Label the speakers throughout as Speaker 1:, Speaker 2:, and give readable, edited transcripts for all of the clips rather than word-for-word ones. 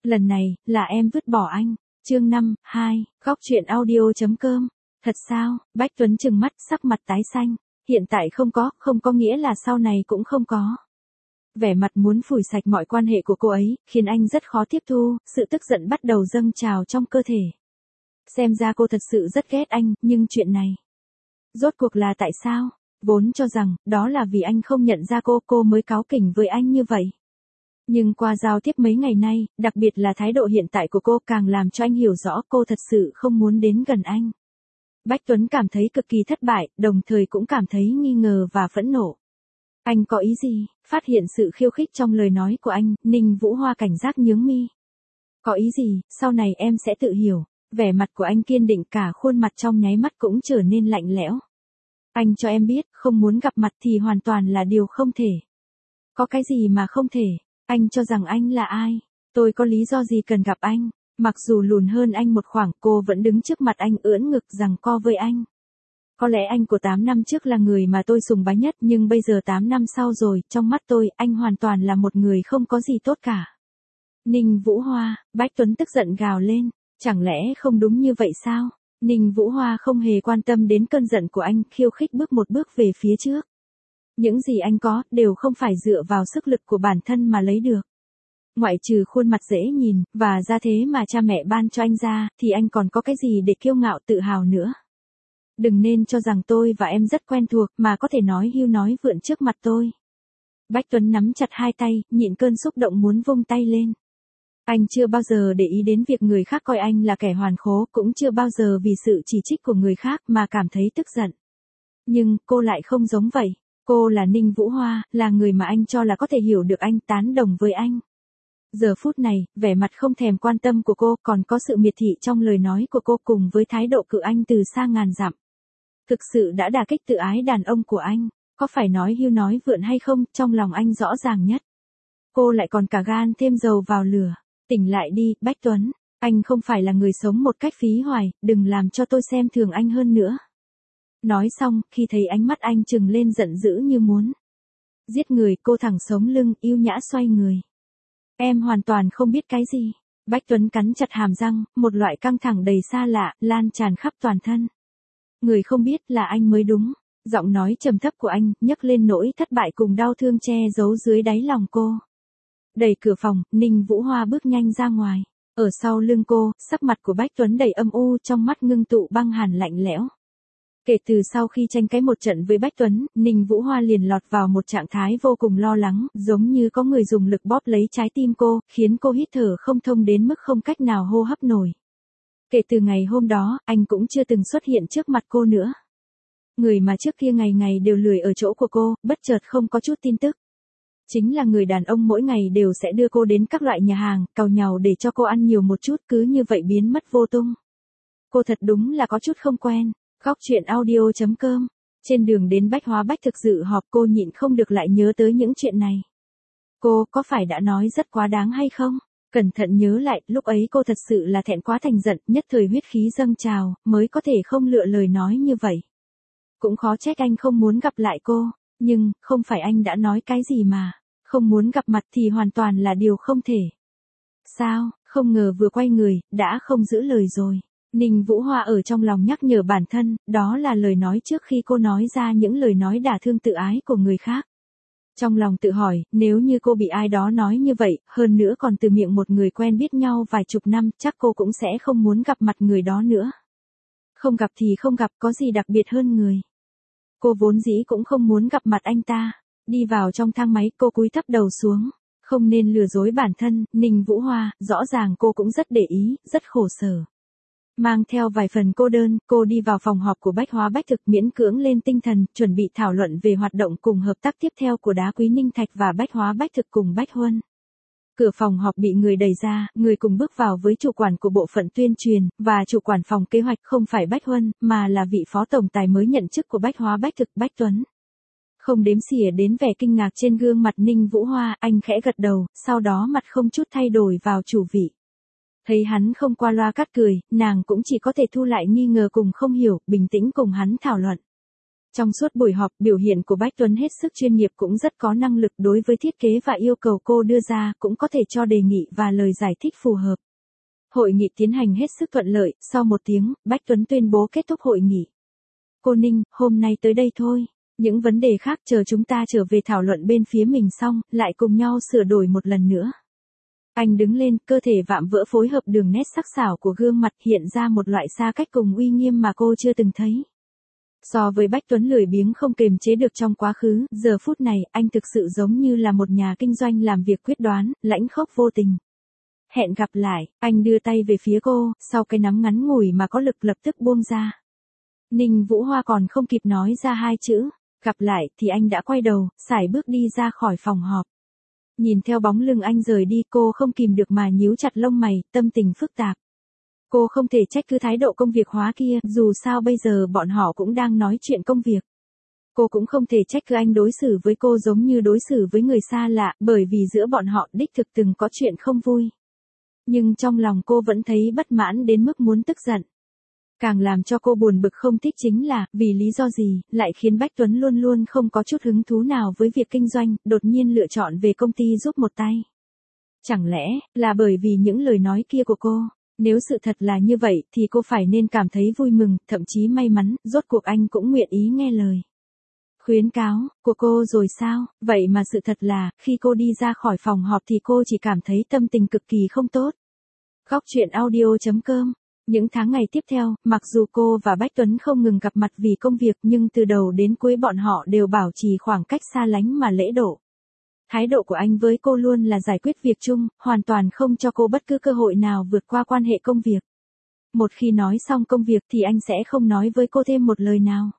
Speaker 1: Lần này, là em vứt bỏ anh. Chương 5, 2, góc truyện audio.com. Thật sao? Bách Tuấn trừng mắt, sắc mặt tái xanh. Hiện tại không có nghĩa là sau này cũng không có. Vẻ mặt muốn phủi sạch mọi quan hệ của cô ấy, khiến anh rất khó tiếp thu, sự tức giận bắt đầu dâng trào trong cơ thể. Xem ra cô thật sự rất ghét anh, nhưng chuyện này, rốt cuộc là tại sao? Vốn cho rằng, đó là vì anh không nhận ra cô mới cáu kỉnh với anh như vậy. Nhưng qua giao tiếp mấy ngày nay, đặc biệt là thái độ hiện tại của cô càng làm cho anh hiểu rõ cô thật sự không muốn đến gần anh. Bách Tuấn cảm thấy cực kỳ thất bại, đồng thời cũng cảm thấy nghi ngờ và phẫn nộ. Anh có ý gì? Phát hiện sự khiêu khích trong lời nói của anh, Ninh Vũ Hoa cảnh giác nhướng mi. Có ý gì, sau này em sẽ tự hiểu. Vẻ mặt của anh kiên định, cả khuôn mặt trong nháy mắt cũng trở nên lạnh lẽo. Anh cho em biết, không muốn gặp mặt thì hoàn toàn là điều không thể. Có cái gì mà không thể? Anh cho rằng anh là ai? Tôi có lý do gì cần gặp anh? Mặc dù lùn hơn anh một khoảng, cô vẫn đứng trước mặt anh ưỡn ngực giằng co với anh. Có lẽ anh của 8 năm trước là người mà tôi sùng bái nhất, nhưng bây giờ 8 năm sau rồi, trong mắt tôi, anh hoàn toàn là một người không có gì tốt cả. Ninh Vũ Hoa, Bách Tuấn tức giận gào lên, chẳng lẽ không đúng như vậy sao? Ninh Vũ Hoa không hề quan tâm đến cơn giận của anh, khiêu khích bước một bước về phía trước. Những gì anh có, đều không phải dựa vào sức lực của bản thân mà lấy được. Ngoại trừ khuôn mặt dễ nhìn, và ra thế mà cha mẹ ban cho anh ra, thì anh còn có cái gì để kiêu ngạo tự hào nữa. Đừng nên cho rằng tôi và em rất quen thuộc, mà có thể nói hưu nói vượn trước mặt tôi. Bách Tuấn nắm chặt hai tay, nhịn cơn xúc động muốn vung tay lên. Anh chưa bao giờ để ý đến việc người khác coi anh là kẻ hoàn khố, cũng chưa bao giờ vì sự chỉ trích của người khác mà cảm thấy tức giận. Nhưng, cô lại không giống vậy. Cô là Ninh Vũ Hoa, là người mà anh cho là có thể hiểu được anh, tán đồng với anh. Giờ phút này, vẻ mặt không thèm quan tâm của cô, còn có sự miệt thị trong lời nói của cô cùng với thái độ cự anh từ xa ngàn dặm. Thực sự đã đả kích tự ái đàn ông của anh, có phải nói hưu nói vượn hay không, trong lòng anh rõ ràng nhất. Cô lại còn cả gan thêm dầu vào lửa. Tỉnh lại đi, Bách Tuấn, anh không phải là người sống một cách phí hoài, đừng làm cho tôi xem thường anh hơn nữa. Nói xong, khi thấy ánh mắt anh trừng lên giận dữ như muốn giết người, cô thẳng sống lưng, yêu nhã xoay người. Em hoàn toàn không biết cái gì. Bách Tuấn cắn chặt hàm răng, một loại căng thẳng đầy xa lạ, lan tràn khắp toàn thân. Người không biết là anh mới đúng. Giọng nói trầm thấp của anh, nhấc lên nỗi thất bại cùng đau thương che giấu dưới đáy lòng cô. Đẩy cửa phòng, Ninh Vũ Hoa bước nhanh ra ngoài. Ở sau lưng cô, sắc mặt của Bách Tuấn đầy âm u, trong mắt ngưng tụ băng hàn lạnh lẽo. Kể từ sau khi tranh cãi một trận với Bách Tuấn, Ninh Vũ Hoa liền lọt vào một trạng thái vô cùng lo lắng, giống như có người dùng lực bóp lấy trái tim cô, khiến cô hít thở không thông đến mức không cách nào hô hấp nổi. Kể từ ngày hôm đó, anh cũng chưa từng xuất hiện trước mặt cô nữa. Người mà trước kia ngày ngày đều lười ở chỗ của cô, bất chợt không có chút tin tức. Chính là người đàn ông mỗi ngày đều sẽ đưa cô đến các loại nhà hàng, càu nhàu để cho cô ăn nhiều một chút, cứ như vậy biến mất vô tung. Cô thật đúng là có chút không quen. Góc truyện audio.com. Trên đường đến Bách Hóa Bách thực dự họp, cô nhịn không được lại nhớ tới những chuyện này. Cô có phải đã nói rất quá đáng hay không? Cẩn thận nhớ lại, lúc ấy cô thật sự là thẹn quá thành giận, nhất thời huyết khí dâng trào, mới có thể không lựa lời nói như vậy. Cũng khó trách anh không muốn gặp lại cô, nhưng, không phải anh đã nói cái gì mà, không muốn gặp mặt thì hoàn toàn là điều không thể. Sao, không ngờ vừa quay người, đã không giữ lời rồi. Ninh Vũ Hoa ở trong lòng nhắc nhở bản thân, đó là lời nói trước khi cô nói ra những lời nói đả thương tự ái của người khác. Trong lòng tự hỏi, nếu như cô bị ai đó nói như vậy, hơn nữa còn từ miệng một người quen biết nhau vài chục năm, chắc cô cũng sẽ không muốn gặp mặt người đó nữa. Không gặp thì không gặp, có gì đặc biệt hơn người. Cô vốn dĩ cũng không muốn gặp mặt anh ta. Đi vào trong thang máy, cô cúi thấp đầu xuống. Không nên lừa dối bản thân, Ninh Vũ Hoa, rõ ràng cô cũng rất để ý, rất khổ sở. Mang theo vài phần cô đơn, cô đi vào phòng họp của Bách Hóa Bách thực, miễn cưỡng lên tinh thần, chuẩn bị thảo luận về hoạt động cùng hợp tác tiếp theo của Đá Quý Ninh Thạch và Bách Hóa Bách thực cùng Bách Huân. Cửa phòng họp bị người đẩy ra, người cùng bước vào với chủ quản của bộ phận tuyên truyền, và chủ quản phòng kế hoạch không phải Bách Huân, mà là vị phó tổng tài mới nhận chức của Bách Hóa Bách thực, Bách Tuấn. Không đếm xỉa đến vẻ kinh ngạc trên gương mặt Ninh Vũ Hoa, anh khẽ gật đầu, sau đó mặt không chút thay đổi vào chủ vị. Thấy hắn không qua loa cắt cười, nàng cũng chỉ có thể thu lại nghi ngờ cùng không hiểu, bình tĩnh cùng hắn thảo luận. Trong suốt buổi họp, biểu hiện của Bách Tuấn hết sức chuyên nghiệp, cũng rất có năng lực đối với thiết kế và yêu cầu cô đưa ra, cũng có thể cho đề nghị và lời giải thích phù hợp. Hội nghị tiến hành hết sức thuận lợi, sau 1 tiếng, Bách Tuấn tuyên bố kết thúc hội nghị. Cô Ninh, hôm nay tới đây thôi. Những vấn đề khác chờ chúng ta trở về thảo luận bên phía mình xong, lại cùng nhau sửa đổi một lần nữa. Anh đứng lên, cơ thể vạm vỡ phối hợp đường nét sắc sảo của gương mặt hiện ra một loại xa cách cùng uy nghiêm mà cô chưa từng thấy. So với Bách Tuấn lười biếng không kềm chế được trong quá khứ, giờ phút này, anh thực sự giống như là một nhà kinh doanh làm việc quyết đoán, lãnh khốc vô tình. Hẹn gặp lại, anh đưa tay về phía cô, sau cái nắm ngắn ngủi mà có lực lập tức buông ra. Ninh Vũ Hoa còn không kịp nói ra 2 chữ, gặp lại, thì anh đã quay đầu, sải bước đi ra khỏi phòng họp. Nhìn theo bóng lưng anh rời đi, cô không kìm được mà nhíu chặt lông mày, tâm tình phức tạp. Cô không thể trách cứ thái độ công việc hóa kia, dù sao bây giờ bọn họ cũng đang nói chuyện công việc. Cô cũng không thể trách cứ anh đối xử với cô giống như đối xử với người xa lạ, bởi vì giữa bọn họ đích thực từng có chuyện không vui. Nhưng trong lòng cô vẫn thấy bất mãn đến mức muốn tức giận. Càng làm cho cô buồn bực không thích chính là, vì lý do gì, lại khiến Bách Tuấn luôn luôn không có chút hứng thú nào với việc kinh doanh, đột nhiên lựa chọn về công ty giúp một tay. Chẳng lẽ, là bởi vì những lời nói kia của cô? Nếu sự thật là như vậy, thì cô phải nên cảm thấy vui mừng, thậm chí may mắn, rốt cuộc anh cũng nguyện ý nghe lời khuyến cáo của cô rồi sao? Vậy mà sự thật là, khi cô đi ra khỏi phòng họp thì cô chỉ cảm thấy tâm tình cực kỳ không tốt. Góc truyện audio.com. Những tháng ngày tiếp theo, mặc dù cô và Bách Tuấn không ngừng gặp mặt vì công việc, nhưng từ đầu đến cuối bọn họ đều bảo trì khoảng cách xa lánh mà lễ độ. Thái độ của anh với cô luôn là giải quyết việc chung, hoàn toàn không cho cô bất cứ cơ hội nào vượt qua quan hệ công việc. Một khi nói xong công việc thì anh sẽ không nói với cô thêm một lời nào.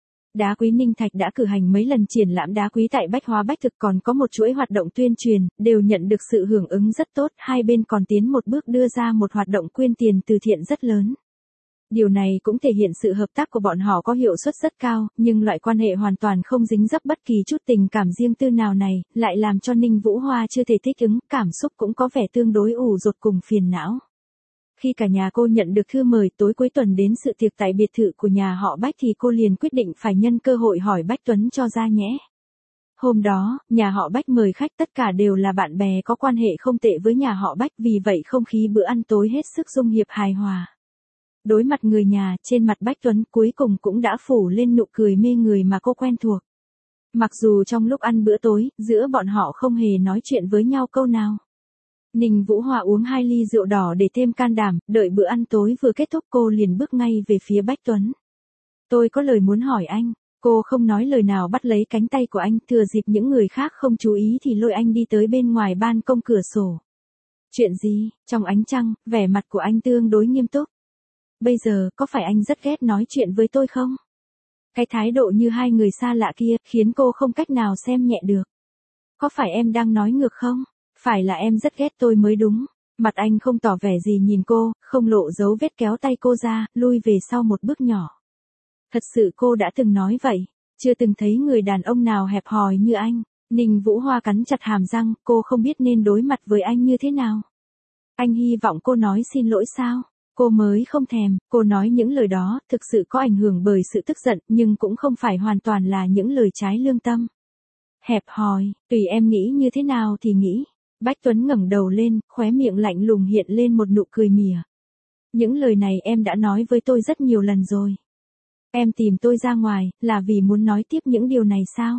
Speaker 1: Đá quý Ninh Thạch đã cử hành mấy lần triển lãm đá quý tại Bách Hóa Bách Thực, còn có một chuỗi hoạt động tuyên truyền, đều nhận được sự hưởng ứng rất tốt, hai bên còn tiến một bước đưa ra một hoạt động quyên tiền từ thiện rất lớn. Điều này cũng thể hiện sự hợp tác của bọn họ có hiệu suất rất cao, nhưng loại quan hệ hoàn toàn không dính dấp bất kỳ chút tình cảm riêng tư nào này, lại làm cho Ninh Vũ Hoa chưa thể thích ứng, cảm xúc cũng có vẻ tương đối ủ rột cùng phiền não. Khi cả nhà cô nhận được thư mời tối cuối tuần đến sự tiệc tại biệt thự của nhà họ Bách thì cô liền quyết định phải nhân cơ hội hỏi Bách Tuấn cho ra nhẽ. Hôm đó, nhà họ Bách mời khách tất cả đều là bạn bè có quan hệ không tệ với nhà họ Bách, vì vậy không khí bữa ăn tối hết sức dung hiệp hài hòa. Đối mặt người nhà, trên mặt Bách Tuấn cuối cùng cũng đã phủ lên nụ cười mê người mà cô quen thuộc. Mặc dù trong lúc ăn bữa tối, giữa bọn họ không hề nói chuyện với nhau câu nào. Ninh Vũ Hoa uống 2 ly rượu đỏ để thêm can đảm, đợi bữa ăn tối vừa kết thúc cô liền bước ngay về phía Bách Tuấn. Tôi có lời muốn hỏi anh. Cô không nói lời nào bắt lấy cánh tay của anh, thừa dịp những người khác không chú ý thì lôi anh đi tới bên ngoài ban công cửa sổ. Chuyện gì? Trong ánh trăng, vẻ mặt của anh tương đối nghiêm túc. Bây giờ, có phải anh rất ghét nói chuyện với tôi không? Cái thái độ như hai người xa lạ kia, khiến cô không cách nào xem nhẹ được. Có phải em đang nói ngược không? Phải là em rất ghét tôi mới đúng. Mặt anh không tỏ vẻ gì nhìn cô, không lộ dấu vết kéo tay cô ra, lui về sau một bước nhỏ. Thật sự cô đã từng nói vậy, chưa từng thấy người đàn ông nào hẹp hòi như anh. Ninh Vũ Hoa cắn chặt hàm răng, cô không biết nên đối mặt với anh như thế nào. Anh hy vọng cô nói xin lỗi sao? Cô mới không thèm, cô nói những lời đó, thực sự có ảnh hưởng bởi sự tức giận, nhưng cũng không phải hoàn toàn là những lời trái lương tâm. Hẹp hòi, tùy em nghĩ như thế nào thì nghĩ. Bách Tuấn ngẩng đầu lên, khóe miệng lạnh lùng hiện lên một nụ cười mỉa. Những lời này em đã nói với tôi rất nhiều lần rồi. Em tìm tôi ra ngoài, là vì muốn nói tiếp những điều này sao?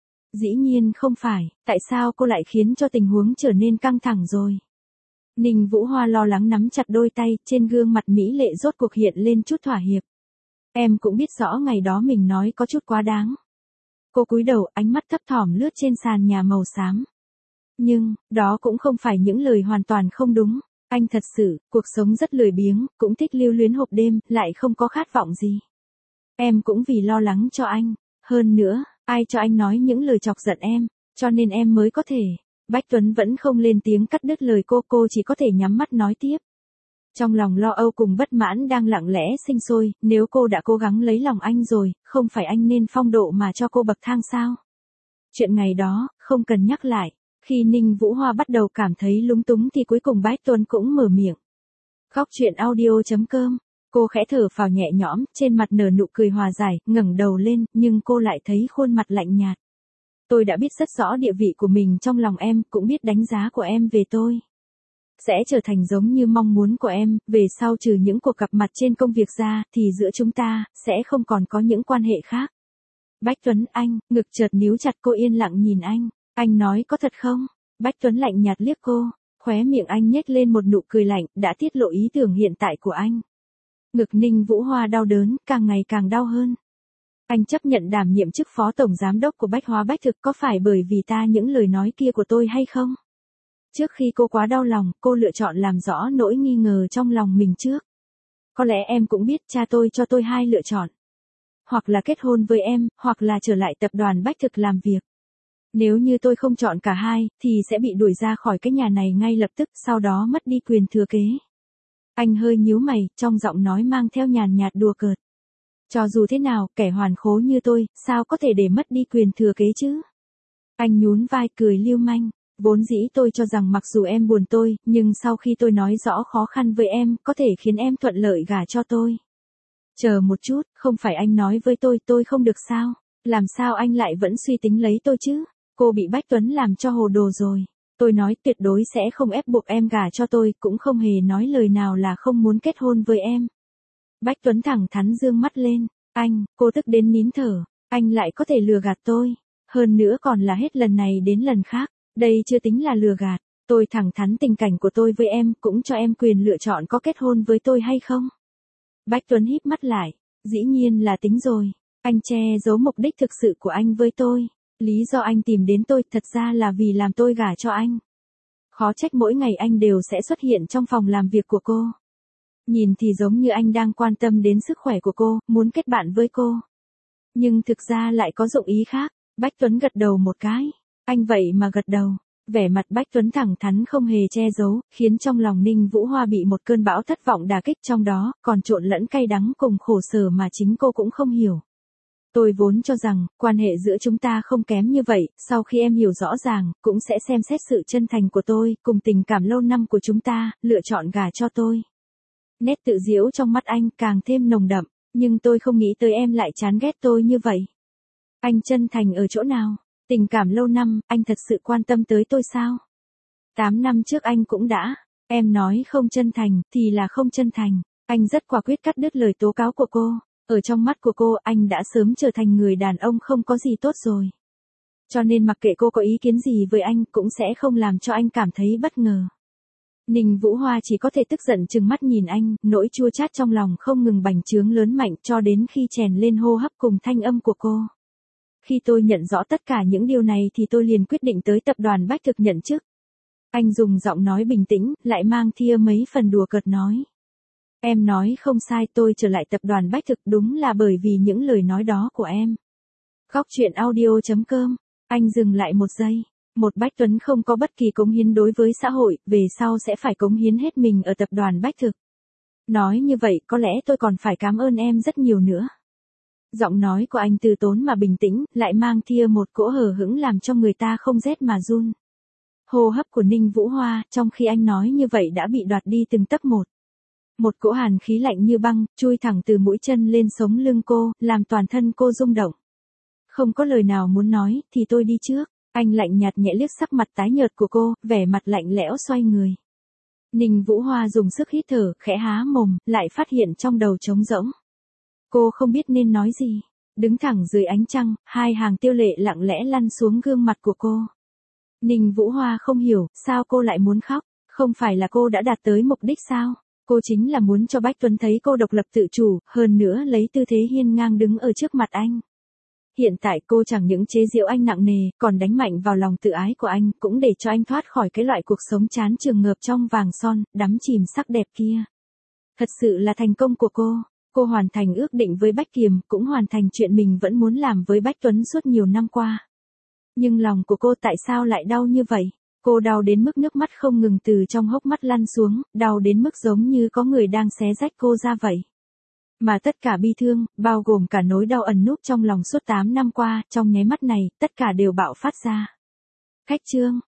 Speaker 1: Dĩ nhiên không phải, tại sao cô lại khiến cho tình huống trở nên căng thẳng rồi? Ninh Vũ Hoa lo lắng nắm chặt đôi tay, trên gương mặt mỹ lệ rốt cuộc hiện lên chút thỏa hiệp. Em cũng biết rõ ngày đó mình nói có chút quá đáng. Cô cúi đầu, ánh mắt thấp thỏm lướt trên sàn nhà màu xám. Nhưng, đó cũng không phải những lời hoàn toàn không đúng. Anh thật sự, cuộc sống rất lười biếng, cũng thích lưu luyến hộp đêm, lại không có khát vọng gì. Em cũng vì lo lắng cho anh. Hơn nữa, ai cho anh nói những lời chọc giận em, cho nên em mới có thể. Bách Tuấn vẫn không lên tiếng cắt đứt lời cô chỉ có thể nhắm mắt nói tiếp. Trong lòng lo âu cùng bất mãn đang lặng lẽ sinh sôi, nếu cô đã cố gắng lấy lòng anh rồi, không phải anh nên phong độ mà cho cô bậc thang sao? Chuyện ngày đó, không cần nhắc lại. Khi Ninh Vũ Hoa bắt đầu cảm thấy lúng túng thì cuối cùng Bách Tuấn cũng mở miệng. Góc truyện audio.com Cô khẽ thở phào nhẹ nhõm, trên mặt nở nụ cười hòa giải, ngẩng đầu lên, nhưng cô lại thấy khuôn mặt lạnh nhạt. Tôi đã biết rất rõ địa vị của mình trong lòng em, cũng biết đánh giá của em về tôi. Sẽ trở thành giống như mong muốn của em, về sau trừ những cuộc gặp mặt trên công việc ra, thì giữa chúng ta, sẽ không còn có những quan hệ khác. Bách Tuấn, anh, ngực chợt níu chặt, cô yên lặng nhìn anh nói có thật không? Bách Tuấn lạnh nhạt liếc cô, khóe miệng anh nhếch lên một nụ cười lạnh, đã tiết lộ ý tưởng hiện tại của anh. Ngực Ninh Vũ Hoa đau đớn, càng ngày càng đau hơn. Anh chấp nhận đảm nhiệm chức phó tổng giám đốc của Bách Hóa Bách Thực có phải bởi vì ta những lời nói kia của tôi hay không? Trước khi cô quá đau lòng, cô lựa chọn làm rõ nỗi nghi ngờ trong lòng mình trước. Có lẽ em cũng biết cha tôi cho tôi hai lựa chọn. Hoặc là kết hôn với em, hoặc là trở lại tập đoàn Bách Thực làm việc. Nếu như tôi không chọn cả hai, thì sẽ bị đuổi ra khỏi cái nhà này ngay lập tức, sau đó mất đi quyền thừa kế. Anh hơi nhíu mày, trong giọng nói mang theo nhàn nhạt đùa cợt. Cho dù thế nào, kẻ hoàn khố như tôi, sao có thể để mất đi quyền thừa kế chứ? Anh nhún vai cười lưu manh. Vốn dĩ tôi cho rằng mặc dù em buồn tôi, nhưng sau khi tôi nói rõ khó khăn với em, có thể khiến em thuận lợi gả cho tôi. Chờ một chút, không phải anh nói với tôi không được sao? Làm sao anh lại vẫn suy tính lấy tôi chứ? Cô bị Bách Tuấn làm cho hồ đồ rồi. Tôi nói tuyệt đối sẽ không ép buộc em gả cho tôi, cũng không hề nói lời nào là không muốn kết hôn với em. Bách Tuấn thẳng thắn dương mắt lên. Anh, cô tức đến nín thở. Anh lại có thể lừa gạt tôi. Hơn nữa còn là hết lần này đến lần khác. Đây chưa tính là lừa gạt. Tôi thẳng thắn tình cảnh của tôi với em, cũng cho em quyền lựa chọn có kết hôn với tôi hay không. Bách Tuấn híp mắt lại. Dĩ nhiên là tính rồi. Anh che giấu mục đích thực sự của anh với tôi. Lý do anh tìm đến tôi thật ra là vì làm tôi gả cho anh. Khó trách mỗi ngày anh đều sẽ xuất hiện trong phòng làm việc của cô. Nhìn thì giống như anh đang quan tâm đến sức khỏe của cô, muốn kết bạn với cô. Nhưng thực ra lại có dụng ý khác. Bách Tuấn gật đầu một cái. Anh vậy mà gật đầu. Vẻ mặt Bách Tuấn thẳng thắn không hề che giấu, khiến trong lòng Ninh Vũ Hoa bị một cơn bão thất vọng đả kích, trong đó còn trộn lẫn cay đắng cùng khổ sở mà chính cô cũng không hiểu. Tôi vốn cho rằng, quan hệ giữa chúng ta không kém như vậy, sau khi em hiểu rõ ràng, cũng sẽ xem xét sự chân thành của tôi, cùng tình cảm lâu năm của chúng ta, lựa chọn gả cho tôi. Nét tự giễu trong mắt anh càng thêm nồng đậm, nhưng tôi không nghĩ tới em lại chán ghét tôi như vậy. Anh chân thành ở chỗ nào? Tình cảm lâu năm, anh thật sự quan tâm tới tôi sao? 8 năm trước anh cũng đã. Em nói không chân thành, thì là không chân thành. Anh rất quả quyết cắt đứt lời tố cáo của cô. Ở trong mắt của cô, anh đã sớm trở thành người đàn ông không có gì tốt rồi. Cho nên mặc kệ cô có ý kiến gì với anh, cũng sẽ không làm cho anh cảm thấy bất ngờ. Ninh Vũ Hoa chỉ có thể tức giận trừng mắt nhìn anh, nỗi chua chát trong lòng không ngừng bành trướng lớn mạnh cho đến khi chèn lên hô hấp cùng thanh âm của cô. Khi tôi nhận rõ tất cả những điều này thì tôi liền quyết định tới tập đoàn Bách Thực nhận chức. Anh dùng giọng nói bình tĩnh, lại mang thia mấy phần đùa cợt nói. Em nói không sai, tôi trở lại tập đoàn Bách Thực đúng là bởi vì những lời nói đó của em. Góc truyện audio.com. Anh dừng lại một giây. Một Bách Tuấn không có bất kỳ cống hiến đối với xã hội, về sau sẽ phải cống hiến hết mình ở tập đoàn Bách Thực. Nói như vậy có lẽ tôi còn phải cảm ơn em rất nhiều nữa. Giọng nói của anh từ tốn mà bình tĩnh, lại mang thia một cỗ hờ hững làm cho người ta không rét mà run. Hô hấp của Ninh Vũ Hoa, trong khi anh nói như vậy đã bị đoạt đi từng tấc một. Một cỗ hàn khí lạnh như băng, chui thẳng từ mũi chân lên sống lưng cô, làm toàn thân cô rung động. Không có lời nào muốn nói, thì tôi đi trước. Anh lạnh nhạt nhẹ liếc sắc mặt tái nhợt của cô, vẻ mặt lạnh lẽo xoay người. Ninh Vũ Hoa dùng sức hít thở, khẽ há mồm, lại phát hiện trong đầu trống rỗng. Cô không biết nên nói gì. Đứng thẳng dưới ánh trăng, hai hàng tiêu lệ lặng lẽ lăn xuống gương mặt của cô. Ninh Vũ Hoa không hiểu, sao cô lại muốn khóc, không phải là cô đã đạt tới mục đích sao? Cô chính là muốn cho Bách Tuấn thấy cô độc lập tự chủ, hơn nữa lấy tư thế hiên ngang đứng ở trước mặt anh. Hiện tại cô chẳng những chế giễu anh nặng nề, còn đánh mạnh vào lòng tự ái của anh, cũng để cho anh thoát khỏi cái loại cuộc sống chán chường ngợp trong vàng son, đắm chìm sắc đẹp kia. Thật sự là thành công của cô. Cô hoàn thành ước định với Bách Kiềm, cũng hoàn thành chuyện mình vẫn muốn làm với Bách Tuấn suốt nhiều năm qua. Nhưng lòng của cô tại sao lại đau như vậy? Cô đau đến mức nước mắt không ngừng từ trong hốc mắt lăn xuống, đau đến mức giống như có người đang xé rách cô ra vậy. Mà tất cả bi thương, bao gồm cả nỗi đau ẩn núp trong lòng suốt 8 năm qua, trong nháy mắt này, tất cả đều bạo phát ra. Khách trương,